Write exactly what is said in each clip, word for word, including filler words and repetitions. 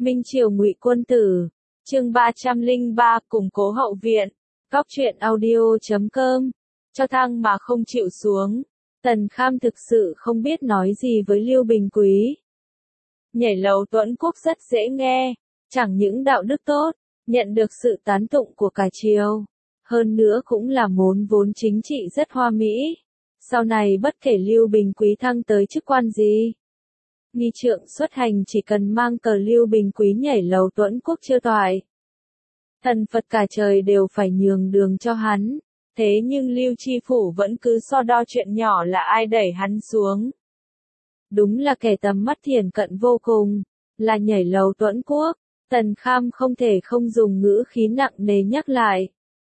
Minh Triều Ngụy Quân Tử, chương ba trăm lẻ ba, củng cố hậu viện. Góc truyện audio chấm com. Cho thăng mà không chịu xuống. Tần Kham thực sự không biết nói gì với Lưu Bình Quý. Nhảy lầu tuẫn quốc rất dễ nghe, chẳng những đạo đức tốt, nhận được sự tán tụng của cả triều, hơn nữa cũng là môn vốn chính trị rất hoa mỹ. Sau này bất kể Lưu Bình Quý thăng tới chức quan gì, nghi trượng xuất hành chỉ cần mang cờ Lưu Bình Quý nhảy lầu tuẫn quốc chưa toại. Thần Phật cả trời đều phải nhường đường cho hắn, thế nhưng Lưu Tri Phủ vẫn cứ so đo chuyện nhỏ là ai đẩy hắn xuống. Đúng là kẻ tầm mắt thiển cận vô cùng, là nhảy lầu tuẫn quốc, Tần Kham không thể không dùng ngữ khí nặng nề nhắc lại.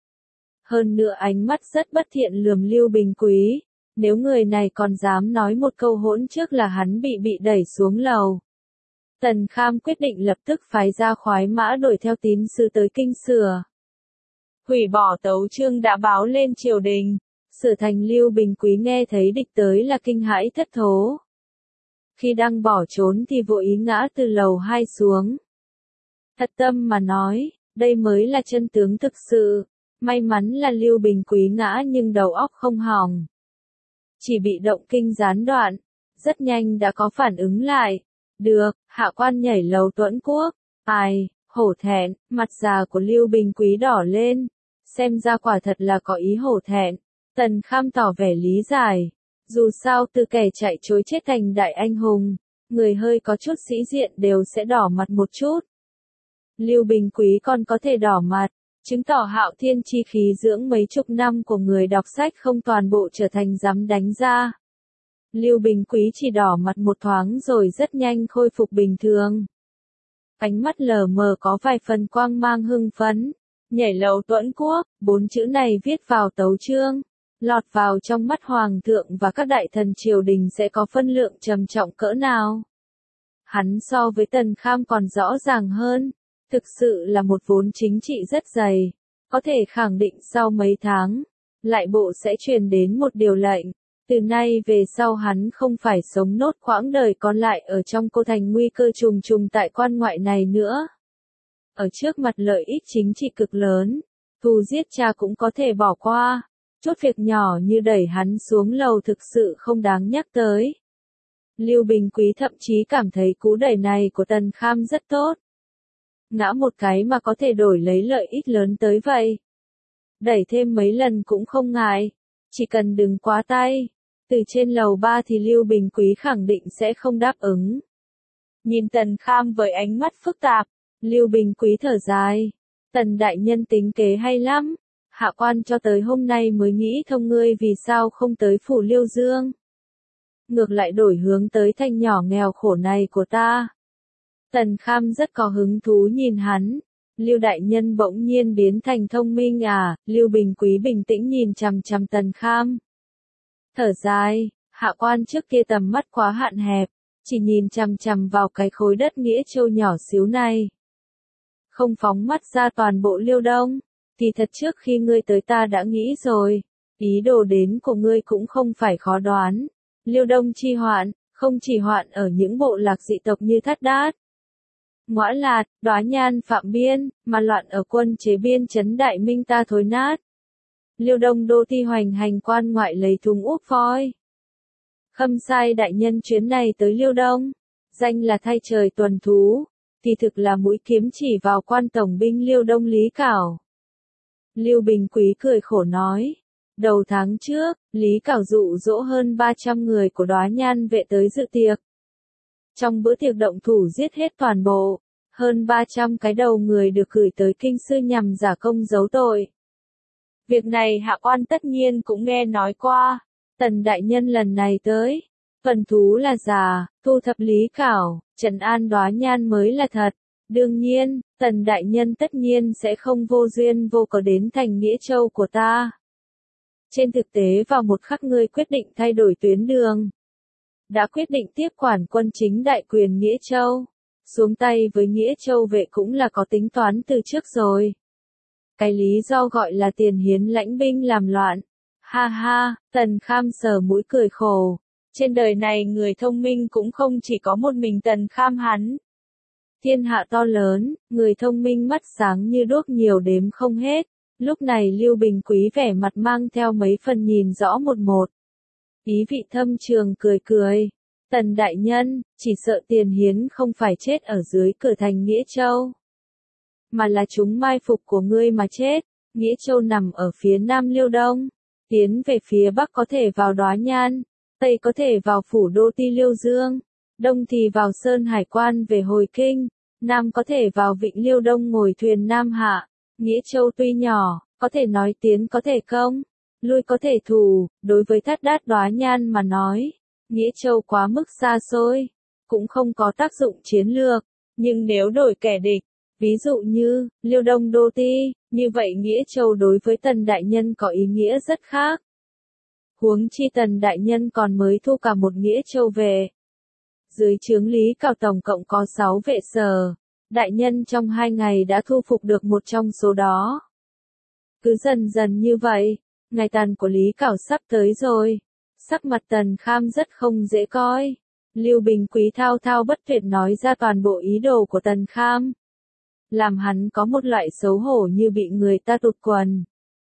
Hơn nữa ánh mắt rất bất thiện lườm Lưu Bình Quý, nếu người này còn dám nói một câu hỗn trước là hắn bị bị đẩy xuống lầu. Tần Kham quyết định lập tức phái ra khoái mã đuổi theo tín sứ tới kinh sửa. Hủy bỏ tấu chương đã báo lên triều đình, sửa thành Lưu Bình Quý nghe thấy địch tới là kinh hãi thất thố. Khi đang bỏ trốn thì vội ý ngã từ lầu hai xuống. Thật tâm mà nói, đây mới là chân tướng thực sự, may mắn là Lưu Bình Quý ngã nhưng đầu óc không hỏng. Chỉ bị động kinh gián đoạn, rất nhanh đã có phản ứng lại. Được, hạ quan nhảy lầu tuẫn quốc. Ai, hổ thẹn, mặt già của Lưu Bình Quý đỏ lên. Xem ra quả thật là có ý hổ thẹn. Tần Kham tỏ vẻ lý giải. Dù sao từ kẻ chạy chối chết thành đại anh hùng, người hơi có chút sĩ diện đều sẽ đỏ mặt một chút. Lưu Bình Quý còn có thể đỏ mặt, chứng tỏ Hạo Thiên chi khí dưỡng mấy chục năm của người đọc sách không toàn bộ trở thành dám đánh ra. Lưu Bình Quý chỉ đỏ mặt một thoáng rồi rất nhanh khôi phục bình thường. Ánh mắt lờ mờ có vài phần quang mang hưng phấn. Nhảy lầu tuẫn quốc, bốn chữ này viết vào tấu chương, lọt vào trong mắt hoàng thượng và các đại thần triều đình sẽ có phân lượng trầm trọng cỡ nào. Hắn so với Tần Kham còn rõ ràng hơn, thực sự là một vốn chính trị rất dày, có thể khẳng định sau mấy tháng, lại bộ sẽ truyền đến một điều lệnh. Từ nay về sau hắn không phải sống nốt quãng đời còn lại ở trong cô thành nguy cơ trùng trùng tại quan ngoại này nữa. Ở trước mặt lợi ích chính trị cực lớn, thù giết cha cũng có thể bỏ qua, chút việc nhỏ như đẩy hắn xuống lầu thực sự không đáng nhắc tới. Lưu Bình Quý thậm chí cảm thấy cú đẩy này của Tần Kham rất tốt. Ngã một cái mà có thể đổi lấy lợi ích lớn tới vậy. Đẩy thêm mấy lần cũng không ngại, chỉ cần đừng quá tay. Từ trên lầu ba thì Lưu Bình Quý khẳng định sẽ không đáp ứng. Nhìn Tần Kham với ánh mắt phức tạp, Lưu Bình Quý thở dài. Tần đại nhân tính kế hay lắm, hạ quan cho tới hôm nay mới nghĩ thông ngươi vì sao không tới phủ Liêu Dương. Ngược lại đổi hướng tới thanh nhỏ nghèo khổ này của ta. Tần Kham rất có hứng thú nhìn hắn. Lưu đại nhân bỗng nhiên biến thành thông minh à? Lưu Bình Quý bình tĩnh nhìn chằm chằm Tần Kham. Thở dài, hạ quan trước kia tầm mắt quá hạn hẹp, chỉ nhìn chằm chằm vào cái khối đất Nghĩa Châu nhỏ xíu này. Không phóng mắt ra toàn bộ Liêu Đông, thì thật trước khi ngươi tới ta đã nghĩ rồi, ý đồ đến của ngươi cũng không phải khó đoán. Liêu Đông chi hoạn, không chỉ hoạn ở những bộ lạc dị tộc như Thát Đát, Ngõa Lạt, Đóa Nhan Phạm Biên, mà loạn ở quân chế biên trấn Đại Minh ta thối nát. Liêu Đông đô ti hoành hành quan ngoại lấy thùng úp voi. Khâm sai đại nhân chuyến này tới Liêu Đông, danh là thay trời tuần thú, thì thực là mũi kiếm chỉ vào quan tổng binh Liêu Đông Lý Cảo. Lưu Bình Quý cười khổ nói, đầu tháng trước, Lý Cảo dụ dỗ hơn ba trăm người của Đóa Nhan vệ tới dự tiệc. Trong bữa tiệc động thủ giết hết toàn bộ, hơn ba trăm cái đầu người được gửi tới kinh sư nhằm giả công giấu tội. Việc này hạ quan tất nhiên cũng nghe nói qua. Tần đại nhân lần này tới, phần thú là giả, thu thập Lý Cảo, trấn an Đóa Nhan mới là thật. Đương nhiên, Tần đại nhân tất nhiên sẽ không vô duyên vô cớ đến thành Nghĩa Châu của ta. Trên thực tế vào một khắc ngươi quyết định thay đổi tuyến đường, đã quyết định tiếp quản quân chính đại quyền Nghĩa Châu, xuống tay với Nghĩa Châu vệ cũng là có tính toán từ trước rồi. Cái lý do gọi là tiền hiến lãnh binh làm loạn. Ha ha, Tần Kham sờ mũi cười khổ. Trên đời này người thông minh cũng không chỉ có một mình Tần Kham hắn. Thiên hạ to lớn, người thông minh mắt sáng như đuốc nhiều đếm không hết. Lúc này Lưu Bình Quý vẻ mặt mang theo mấy phần nhìn rõ một một. Ý vị thâm trường cười cười. Tần đại nhân, chỉ sợ Tiền Hiến không phải chết ở dưới cửa thành Nghĩa Châu, mà là chúng mai phục của ngươi mà chết. Nghĩa Châu nằm ở phía nam Liêu Đông, tiến về phía bắc có thể vào Đóa Nhan, tây có thể vào phủ đô ti Liêu Dương, đông thì vào Sơn Hải Quan về hồi kinh, nam có thể vào Vịnh Liêu Đông ngồi thuyền Nam Hạ. Nghĩa Châu tuy nhỏ, có thể nói tiến có thể công, lui có thể thủ, đối với Thát Đát Đóa Nhan mà nói, Nghĩa Châu quá mức xa xôi, cũng không có tác dụng chiến lược, nhưng nếu đổi kẻ địch, ví dụ như, Liêu Đông Đô Ti, như vậy Nghĩa Châu đối với Tần Đại Nhân có ý nghĩa rất khác. Huống chi Tần Đại Nhân còn mới thu cả một Nghĩa Châu về. Dưới trướng Lý Cảo tổng cộng có sáu vệ sở, Đại Nhân trong hai ngày đã thu phục được một trong số đó. Cứ dần dần như vậy, ngày tàn của Lý Cảo sắp tới rồi. Sắc mặt Tần Kham rất không dễ coi. Lưu Bình Quý thao thao bất tuyệt nói ra toàn bộ ý đồ của Tần Kham, làm hắn có một loại xấu hổ như bị người ta tụt quần.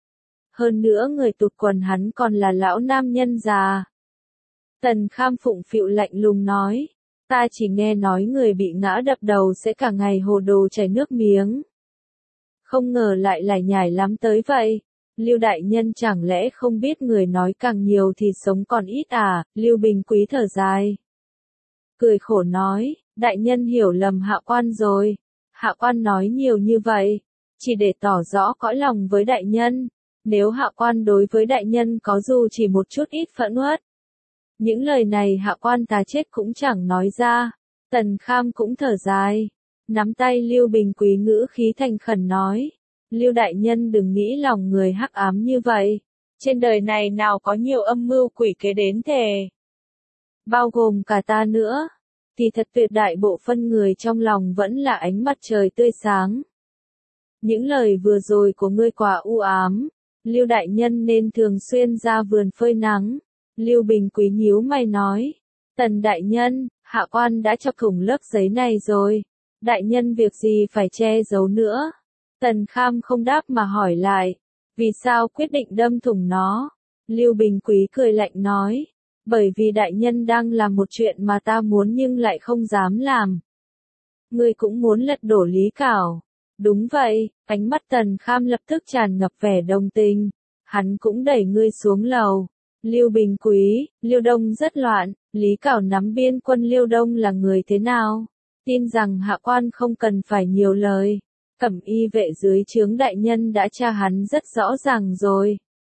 Hơn nữa người tụt quần hắn còn là lão nam nhân già. Tần Kham phụng phịu lạnh lùng nói, ta chỉ nghe nói người bị ngã đập đầu sẽ cả ngày hồ đồ chảy nước miếng. Không ngờ lại lải nhải lắm tới vậy. Lưu đại nhân chẳng lẽ không biết người nói càng nhiều thì sống còn ít à? Lưu Bình Quý thở dài, cười khổ nói, đại nhân hiểu lầm hạ quan rồi. Hạ quan nói nhiều như vậy, chỉ để tỏ rõ cõi lòng với đại nhân. Nếu hạ quan đối với đại nhân có dù chỉ một chút ít phẫn uất, những lời này hạ quan ta chết cũng chẳng nói ra. Tần Kham cũng thở dài, nắm tay Lưu Bình Quý ngữ khí thành khẩn nói, Lưu đại nhân đừng nghĩ lòng người hắc ám như vậy. Trên đời này nào có nhiều âm mưu quỷ kế đến thề, bao gồm cả ta nữa. Thì thật tuyệt đại bộ phân người trong lòng vẫn là ánh mặt trời tươi sáng. Những lời vừa rồi của ngươi quá u ám, Lưu đại nhân nên thường xuyên ra vườn phơi nắng. Lưu Bình Quý nhíu mày nói, Tần đại nhân, hạ quan đã chọc thủng lớp giấy này rồi, đại nhân việc gì phải che giấu nữa. Tần Kham không đáp mà hỏi lại, vì sao quyết định đâm thủng nó? Lưu Bình Quý cười lạnh nói, bởi vì đại nhân đang làm một chuyện mà ta muốn nhưng lại không dám làm. Ngươi cũng muốn lật đổ Lý Cảo. Đúng vậy, ánh mắt Tần Kham lập tức tràn ngập vẻ đồng tình. Hắn cũng đẩy ngươi xuống lầu. Lưu Bình Quý, Liêu Đông rất loạn, Lý Cảo nắm biên quân Liêu Đông là người thế nào? Tin rằng hạ quan không cần phải nhiều lời. Cẩm y vệ dưới trướng đại nhân đã tra hắn rất rõ ràng rồi.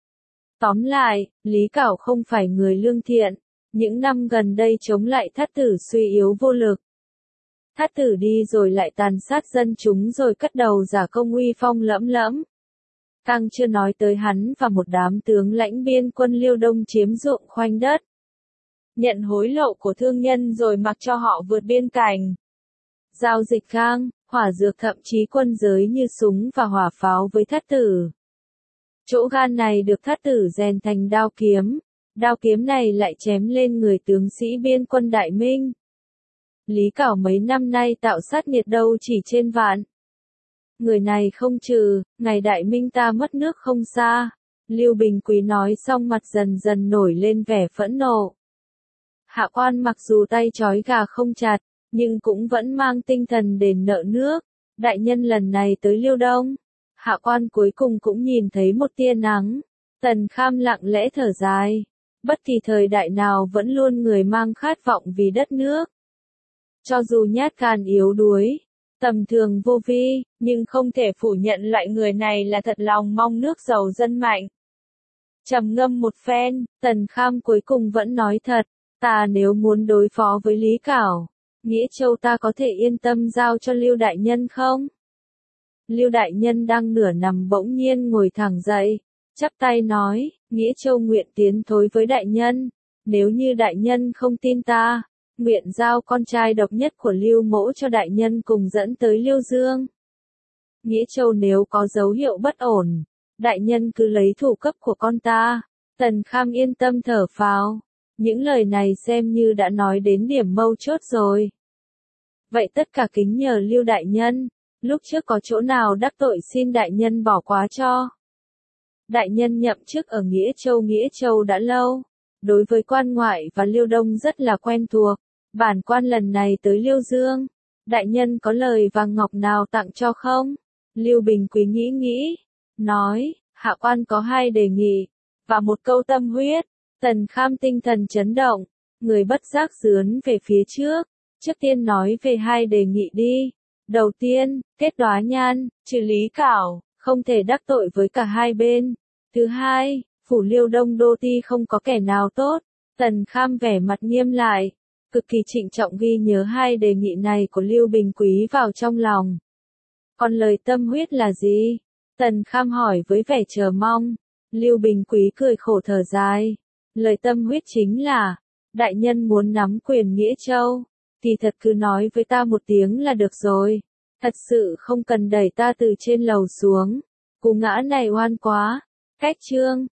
Tóm lại, Lý Cảo không phải người lương thiện, những năm gần đây chống lại Thát Tử suy yếu vô lực. Thát Tử đi rồi lại tàn sát dân chúng rồi cất đầu giả công uy phong lẫm lẫm. Càng chưa nói tới hắn và một đám tướng lãnh biên quân Liêu Đông chiếm ruộng khoanh đất, nhận hối lộ của thương nhân rồi mặc cho họ vượt biên cảnh. Giao dịch gang, hỏa dược thậm chí quân giới như súng và hỏa pháo với Thát Tử. Chỗ gan này được Thát Tử rèn thành đao kiếm, đao kiếm này lại chém lên người tướng sĩ biên quân Đại Minh. Lý Cảo mấy năm nay tạo sát nghiệt đâu chỉ trên vạn. Người này không trừ, ngày Đại Minh ta mất nước không xa. Lưu Bình Quý nói xong mặt dần dần nổi lên vẻ phẫn nộ. Hạ quan mặc dù tay trói gà không chặt, nhưng cũng vẫn mang tinh thần đền nợ nước. Đại nhân lần này tới Liêu Đông, hạ quan cuối cùng cũng nhìn thấy một tia nắng. Tần Kham lặng lẽ thở dài. Bất kỳ thời đại nào vẫn luôn người mang khát vọng vì đất nước. Cho dù nhát gan yếu đuối, tầm thường vô vi, nhưng không thể phủ nhận loại người này là thật lòng mong nước giàu dân mạnh. Trầm ngâm một phen, Tần Kham cuối cùng vẫn nói thật, ta nếu muốn đối phó với Lý Cảo, Nghĩa Châu ta có thể yên tâm giao cho Lưu đại nhân không? Lưu đại nhân đang nửa nằm bỗng nhiên ngồi thẳng dậy, chắp tay nói, Nghĩa Châu nguyện tiến thối với đại nhân, nếu như đại nhân không tin ta, nguyện giao con trai độc nhất của Lưu mỗ cho đại nhân cùng dẫn tới Liêu Dương. Nghĩa Châu nếu có dấu hiệu bất ổn, đại nhân cứ lấy thủ cấp của con ta. Tần Kham yên tâm thở phào, những lời này xem như đã nói đến điểm mấu chốt rồi. vậy tất cả kính nhờ Lưu đại nhân, lúc trước có chỗ nào đắc tội xin đại nhân bỏ qua cho. Đại nhân nhậm chức ở Nghĩa Châu Nghĩa Châu đã lâu, đối với quan ngoại và Liêu Đông rất là quen thuộc, bản quan lần này tới Liêu Dương, đại nhân có lời vàng ngọc nào tặng cho không? Lưu Bình Quý nghĩ nghĩ, nói, hạ quan có hai đề nghị, và một câu tâm huyết. Tần Kham tinh thần chấn động, người bất giác dướn về phía trước, trước tiên nói về hai đề nghị đi. Đầu tiên, kết Đóa Nhan, trừ Lý Cảo, không thể đắc tội với cả hai bên. Thứ hai, phủ Liêu Đông đô ti không có kẻ nào tốt. Tần Kham vẻ mặt nghiêm lại, cực kỳ trịnh trọng ghi nhớ hai đề nghị này của Lưu Bình Quý vào trong lòng. Còn lời tâm huyết là gì? Tần Kham hỏi với vẻ chờ mong. Lưu Bình Quý cười khổ thở dài. Lời tâm huyết chính là, đại nhân muốn nắm quyền Nghĩa Châu, thì thật cứ nói với ta một tiếng là được rồi. Thật sự không cần đẩy ta từ trên lầu xuống. Cú ngã này oan quá. Cách chương.